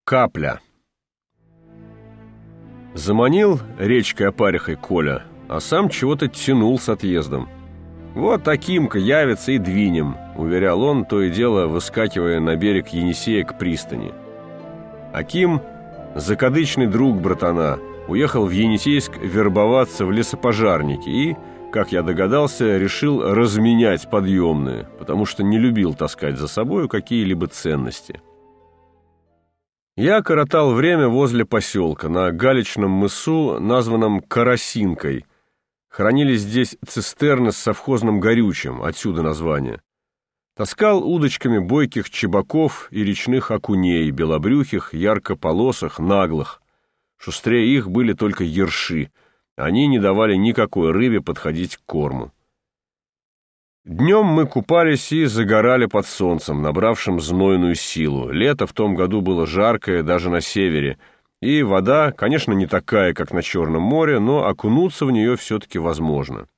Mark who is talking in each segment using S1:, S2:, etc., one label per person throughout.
S1: Капля. Заманил речкой опарихой Коля, а сам чего-то тянул с отъездом. «Вот Акимка явится и двинем», — уверял он, то и дело выскакивая на берег Енисея к пристани. Аким, закадычный друг братана, уехал в Енисейск вербоваться в лесопожарники и, как я догадался, решил разменять подъемные, потому что не любил таскать за собою какие-либо ценности. Я коротал время возле поселка, на галечном мысу, названном Карасинкой. Хранились здесь цистерны с совхозным горючим, отсюда название. Таскал удочками бойких чебаков и речных окуней, белобрюхих, яркополосых, наглых. Шустрее их были только ерши. Они не давали никакой рыбе подходить к корму. Днем мы купались и загорали под солнцем, набравшим знойную силу. Лето в том году было жаркое даже на севере, и вода, конечно, не такая, как на Черном море, но окунуться в нее все-таки возможно.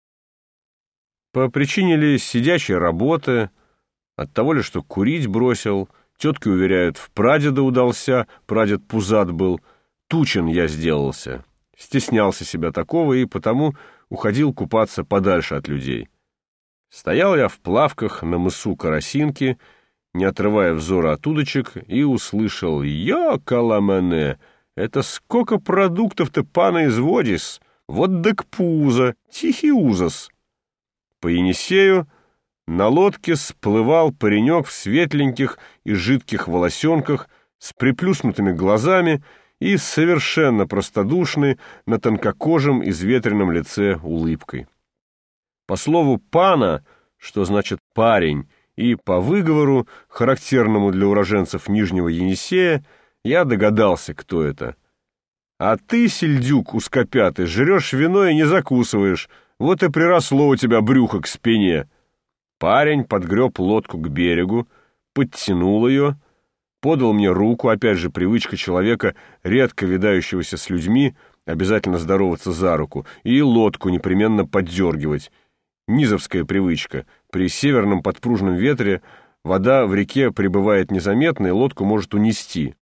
S1: По причине ли сидячей работы, от того ли, что курить бросил, тетки уверяют, в прадеда удался, прадед пузат был, тучен я сделался, стеснялся себя такого и потому уходил купаться подальше от людей. Стоял я в плавках на мысу Карасинки, не отрывая взора от удочек, и услышал: «Йо-каламане! Это сколько продуктов ты, пана, изводишь! Вот дак пузо! Тихий ужас!» По Енисею на лодке сплывал паренек в светленьких и жидких волосенках, с приплюснутыми глазами и совершенно простодушный на тонкокожем изветренном лице улыбкой. По слову «пана», что значит «парень», и по выговору, характерному для уроженцев Нижнего Енисея, я догадался, кто это. «А ты, сельдюк узкопятый, жрешь вино и не закусываешь, вот и приросло у тебя брюхо к спине». Парень подгреб лодку к берегу, подтянул ее, подал мне руку, опять же привычка человека, редко видающегося с людьми, обязательно здороваться за руку, и лодку непременно поддергивать. Низовская привычка. При северном подпружном ветре вода в реке прибывает незаметно, и лодку может унести.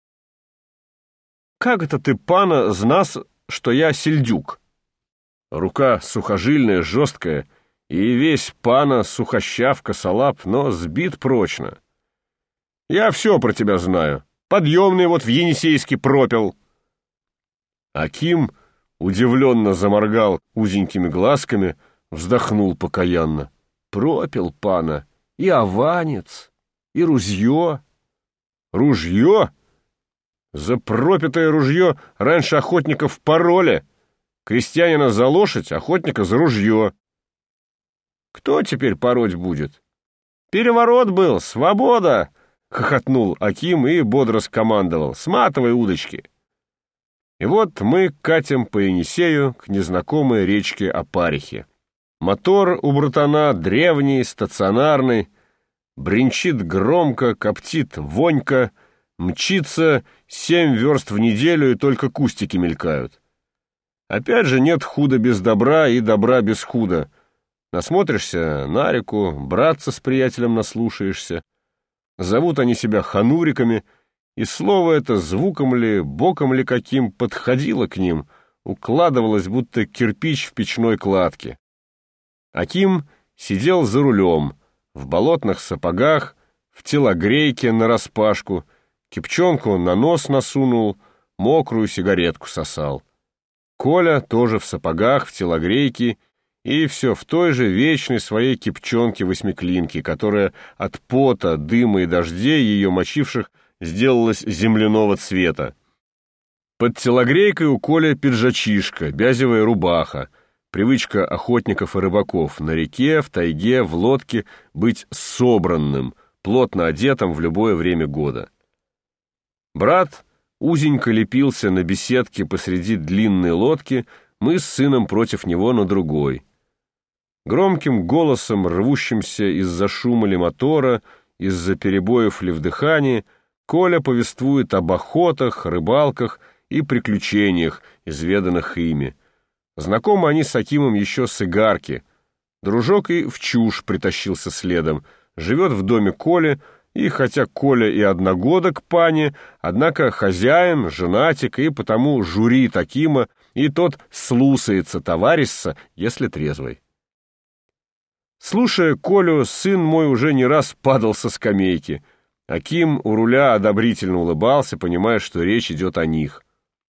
S1: «Как это ты, пана, знас, что я сельдюк?» Рука сухожильная, жесткая, и весь пана сухощав, косолап, но сбит прочно. «Я все про тебя знаю. Подъемный вот в Енисейске пропил». Аким удивленно заморгал узенькими глазками, вздохнул покаянно. «Пропил, пана, и аванец, и ружье». «Ружье? За пропитое ружье раньше охотников пороли. Крестьянина за лошадь, охотника за ружье. Кто теперь пороть будет?» «Переворот был, свобода!» — хохотнул Аким и бодро скомандовал: «Сматывай удочки!» И вот мы катим по Енисею к незнакомой речке Опарихе. Мотор у братана древний, стационарный, бренчит громко, коптит вонько, мчится 7 верст в неделю, и только кустики мелькают. Опять же, нет худа без добра и добра без худа. Насмотришься на реку, братца с приятелем наслушаешься. Зовут они себя хануриками, и слово это звуком ли, боком ли каким подходило к ним, укладывалось, будто кирпич в печной кладке. Аким сидел за рулем, в болотных сапогах, в телогрейке нараспашку, кипчонку на нос насунул, мокрую сигаретку сосал. Коля тоже в сапогах, в телогрейке, и все в той же вечной своей кипчонке-восьмиклинке, которая от пота, дыма и дождей, ее мочивших, сделалась земляного цвета. Под телогрейкой у Коли пиджачишка, бязевая рубаха, привычка охотников и рыбаков на реке, в тайге, в лодке быть собранным, плотно одетым в любое время года. Брат узенько лепился на беседке посреди длинной лодки, мы с сыном против него на другой. Громким голосом, рвущимся из-за шума ли мотора, из-за перебоев ли в дыхании, Коля повествует об охотах, рыбалках и приключениях, изведанных ими. Знакомы они с Акимом еще с Игарки. Дружок и в чушь притащился следом, живет в доме Коли, И хотя Коля и одногодок пани, однако хозяин, женатик, и потому журит Акима, и тот слушается товарища, если трезвый. Слушая Колю, сын мой уже не раз падал со скамейки. Аким у руля одобрительно улыбался, понимая, что речь идет о них.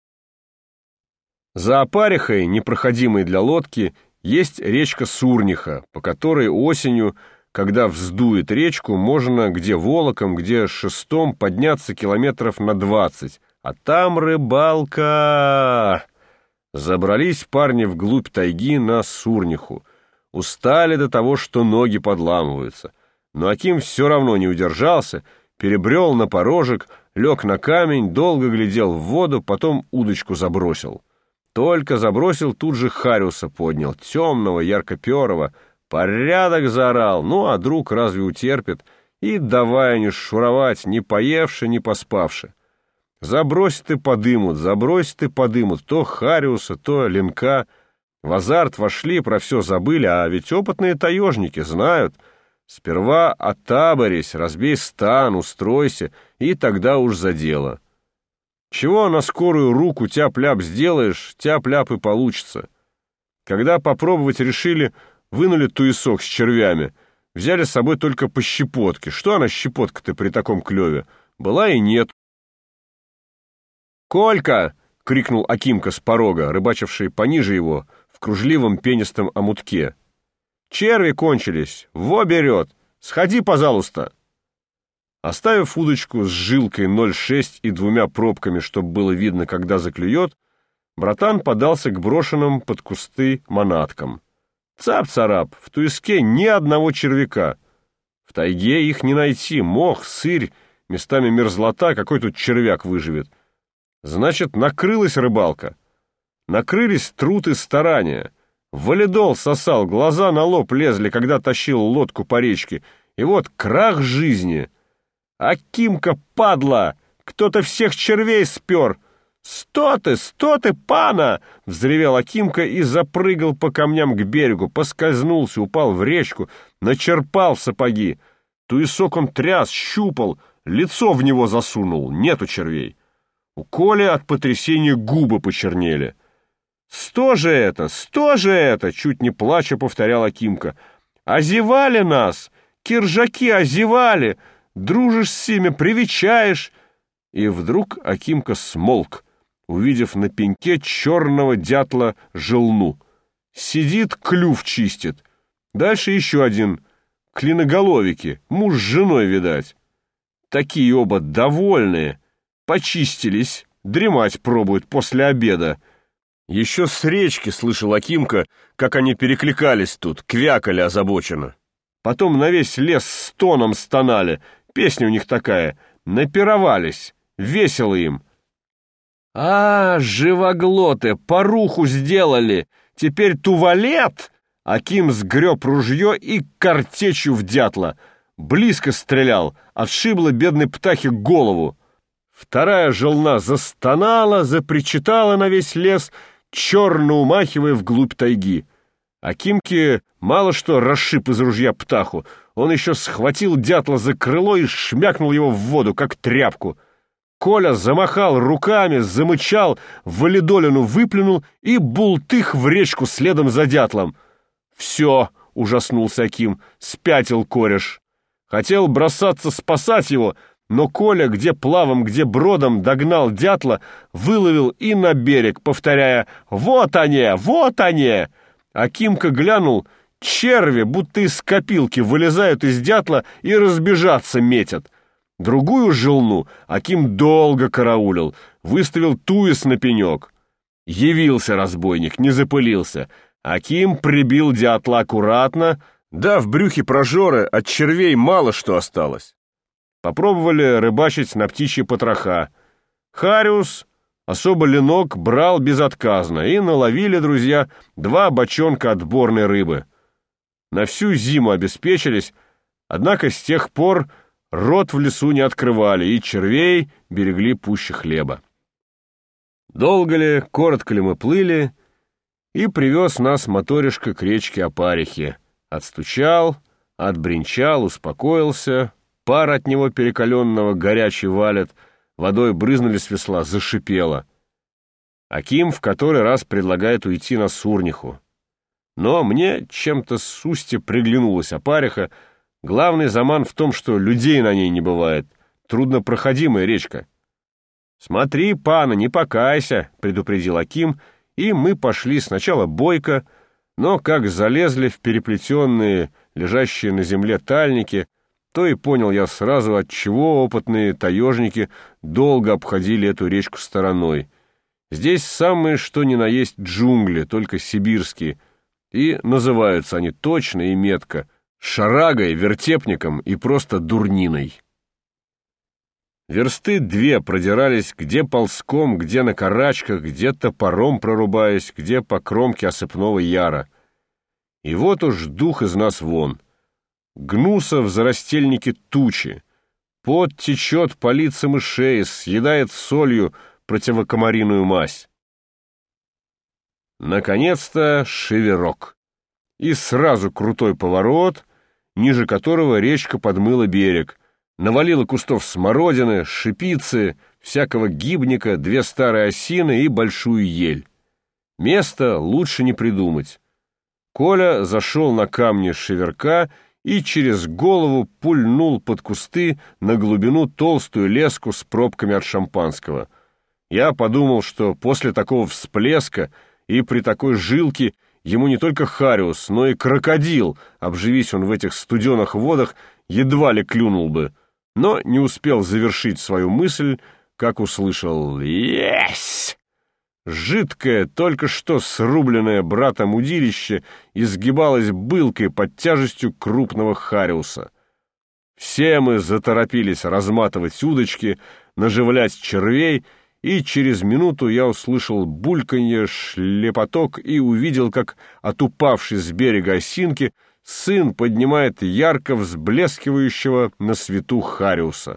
S1: За Опарихой, непроходимой для лодки, есть речка Сурниха, по которой осенью, когда вздует речку, можно где волоком, где шестом подняться километров на 20, а там рыбалка. Забрались парни вглубь тайги на Сурниху. Устали до того, что ноги подламываются. Но Аким все равно не удержался, перебрел на порожек, лег на камень, долго глядел в воду, потом удочку забросил. Только забросил, тут же Хариуса поднял, темного, ярко-перого. Порядок заорал, ну а друг разве утерпит? И давай они шуровать, не поевши, не поспавши. Забросят и подымут, то Хариуса, то Ленка. В азарт вошли, про все забыли, а ведь опытные таежники знают. Сперва отаборись, разбей стан, устройся, и тогда уж за дело. Чего на скорую руку тяп-ляп сделаешь, тяп-ляп и получится. Когда попробовать решили, вынули туесок с червями, взяли с собой только по щепотке. Что она щепотка-то при таком клеве? Была и нет. «Колька!» — крикнул Акимка с порога, рыбачивший пониже его, в кружливом пенистом омутке. «Черви кончились! Во берет! Сходи, пожалуйста!» Оставив удочку с жилкой 0,6 и 2 пробками, чтобы было видно, когда заклюет, братан подался к брошенным под кусты манаткам. Цап-царап, в туеске ни одного червяка. В тайге их не найти, мох, сырь, местами мерзлота, какой тут червяк выживет. Значит, накрылась рыбалка. Накрылись труд и старания. Валидол сосал, глаза на лоб лезли, когда тащил лодку по речке. И вот крах жизни. Акимка, падла! Кто-то всех червей спер! Сто ты, пана!» — взревел Акимка и запрыгал по камням к берегу, поскользнулся, упал в речку, начерпал в сапоги. Туесок он тряс, щупал, лицо в него засунул, нету червей. У Коли от потрясения губы почернели. «Сто же это! Чуть не плача повторял Акимка. «Озевали нас! Киржаки озевали! Дружишь с ними, привечаешь!» И вдруг Акимка смолк, увидев на пеньке черного дятла желну. Сидит, клюв чистит. Дальше еще один, клиноголовики, муж с женой, видать. Такие оба довольные, почистились, дремать пробуют после обеда. Еще с речки слышал Акимка, как они перекликались тут, квякали озабоченно. Потом на весь лес стоном стонали, песня у них такая, напировались, весело им. Живоглоты, поруху сделали, теперь туалет!» Аким сгреб ружье и картечью в дятла. Близко стрелял, отшибло бедной птахе голову. Вторая желна застонала, запричитала на весь лес, черно умахивая вглубь тайги. Акимке мало что расшиб из ружья птаху, он еще схватил дятла за крыло и шмякнул его в воду, как тряпку. Коля замахал руками, замычал, валидолину выплюнул и бултых в речку следом за дятлом. «Все!» — ужаснулся Аким, спятил кореш. Хотел бросаться спасать его, но Коля, где плавом, где бродом, догнал дятла, выловил и на берег, повторяя «Вот они! Вот они!» Акимка глянул, черви, будто из копилки, вылезают из дятла и разбежаться метят. Другую желну Аким долго караулил, выставил туес на пенек. Явился разбойник, не запылился. Аким прибил дятла аккуратно, да в брюхе прожоры от червей мало что осталось. Попробовали рыбачить на птичьи потроха. Хариус, особо ленок, брал безотказно, и наловили, друзья, 2 бочонка отборной рыбы. На всю зиму обеспечились, однако с тех пор рот в лесу не открывали, и червей берегли пуще хлеба. Долго ли, коротко ли мы плыли, и привез нас моторишка к речке Опарихе. Отстучал, отбринчал, успокоился, пар от него перекаленного горячий валит, водой брызнули с весла, зашипело. Аким в который раз предлагает уйти на Сурниху. Но мне чем-то с устья приглянулась опариха. Главный заман в том, что людей на ней не бывает. Труднопроходимая речка. «Смотри, пана, не покайся», — предупредил Аким, и мы пошли сначала бойко, но как залезли в переплетенные, лежащие на земле тальники, то и понял я сразу, отчего опытные таежники долго обходили эту речку стороной. Здесь самые что ни на есть джунгли, только сибирские, и называются они точно и метко шарагой, вертепником и просто дурниной. Версты 2 продирались где ползком, где на карачках, где топором прорубаясь, где по кромке осыпного яра. И вот уж дух из нас вон. Гнуса в зарастельнике тучи, пот течет по лицам и шее, съедает солью противокомариную мазь. Наконец-то шеверок. И сразу крутой поворот, ниже которого речка подмыла берег, навалила кустов смородины, шипицы, всякого гибника, 2 старые осины и большую ель. Место лучше не придумать. Коля зашел на камни шеверка и через голову пульнул под кусты на глубину толстую леску с пробками от шампанского. Я подумал, что после такого всплеска и при такой жилке ему не только хариус, но и крокодил, обживись он в этих студеных водах, едва ли клюнул бы, но не успел завершить свою мысль, как услышал «Есть!». Жидкое, только что срубленное братом удилище изгибалось былкой под тяжестью крупного хариуса. Все мы заторопились разматывать удочки, наживлять червей, и через минуту я услышал бульканье, шлепоток и увидел, как от упавшей с берега осинки сын поднимает ярко взблескивающего на свету хариуса.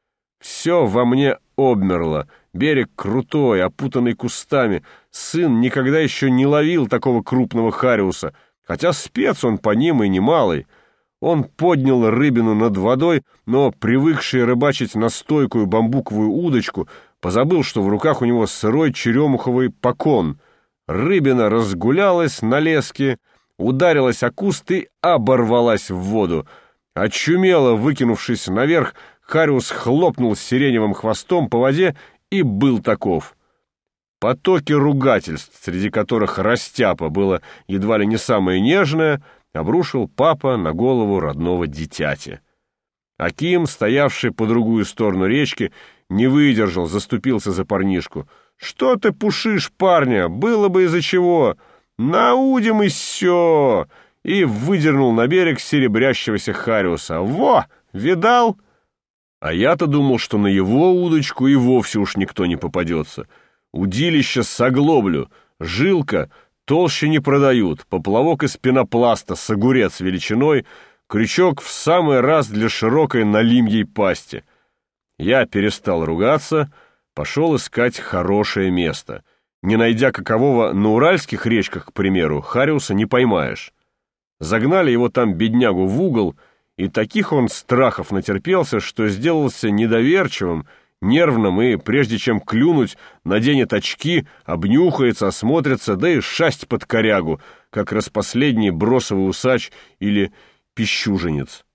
S1: Все во мне обмерло. Берег крутой, опутанный кустами. Сын никогда еще не ловил такого крупного хариуса, хотя спец он по ним и немалый. Он поднял рыбину над водой, но, привыкший рыбачить на стойкую бамбуковую удочку, позабыл, что в руках у него сырой черемуховый покон. Рыбина разгулялась на леске, ударилась о куст и оборвалась в воду. Очумело выкинувшись наверх, хариус хлопнул сиреневым хвостом по воде и был таков. Потоки ругательств, среди которых растяпа было едва ли не самое нежное, обрушил папа на голову родного дитяти. Аким, стоявший по другую сторону речки, не выдержал, заступился за парнишку. «Что ты пушишь, парня? Было бы из-за чего! Наудим и все!» И выдернул на берег серебрящегося хариуса. «Во! Видал?» А я-то думал, что на его удочку и вовсе уж никто не попадется. Удилище с оглоблю, жилка толще не продают, поплавок из пенопласта с огурец величиной, крючок в самый раз для широкой налимьей пасти. Я перестал ругаться, пошел искать хорошее место. Не найдя какового на уральских речках, к примеру, хариуса не поймаешь. Загнали его там, беднягу, в угол, и таких он страхов натерпелся, что сделался недоверчивым, нервным, и, прежде чем клюнуть, наденет очки, обнюхается, осмотрится, да и шасть под корягу, как распоследний бросовый усач или пищуженец.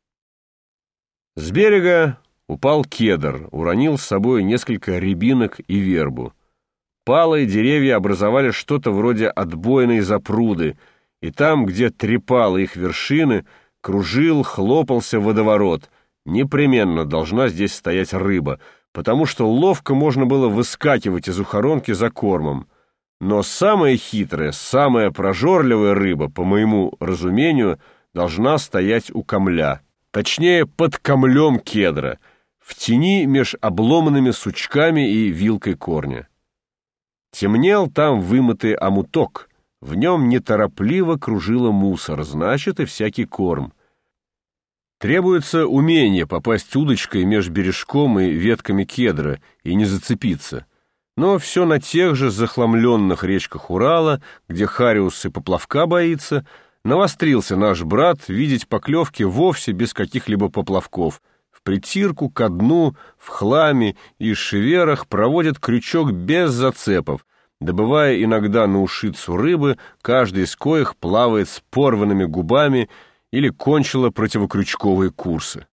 S1: С берега упал кедр, уронил с собой несколько рябинок и вербу. Палые деревья образовали что-то вроде отбойной запруды, и там, где трепало их вершины, кружил, хлопался водоворот. Непременно должна здесь стоять рыба, потому что ловко можно было выскакивать из ухоронки за кормом. Но самая хитрая, самая прожорливая рыба, по моему разумению, должна стоять у камля. Точнее, под камлем кедра, в тени меж обломанными сучками и вилкой корня. Темнел там вымытый омуток, в нем неторопливо кружило мусор, значит, и всякий корм. Требуется умение попасть удочкой меж бережком и ветками кедра и не зацепиться. Но все на тех же захламленных речках Урала, где хариус и поплавка боится, навострился наш брат видеть поклевки вовсе без каких-либо поплавков, в притирку, ко дну, в хламе и шеверах проводит крючок без зацепов, добывая иногда на ушицу рыбы, каждый из коих плавает с порванными губами или кончила противокрючковые курсы.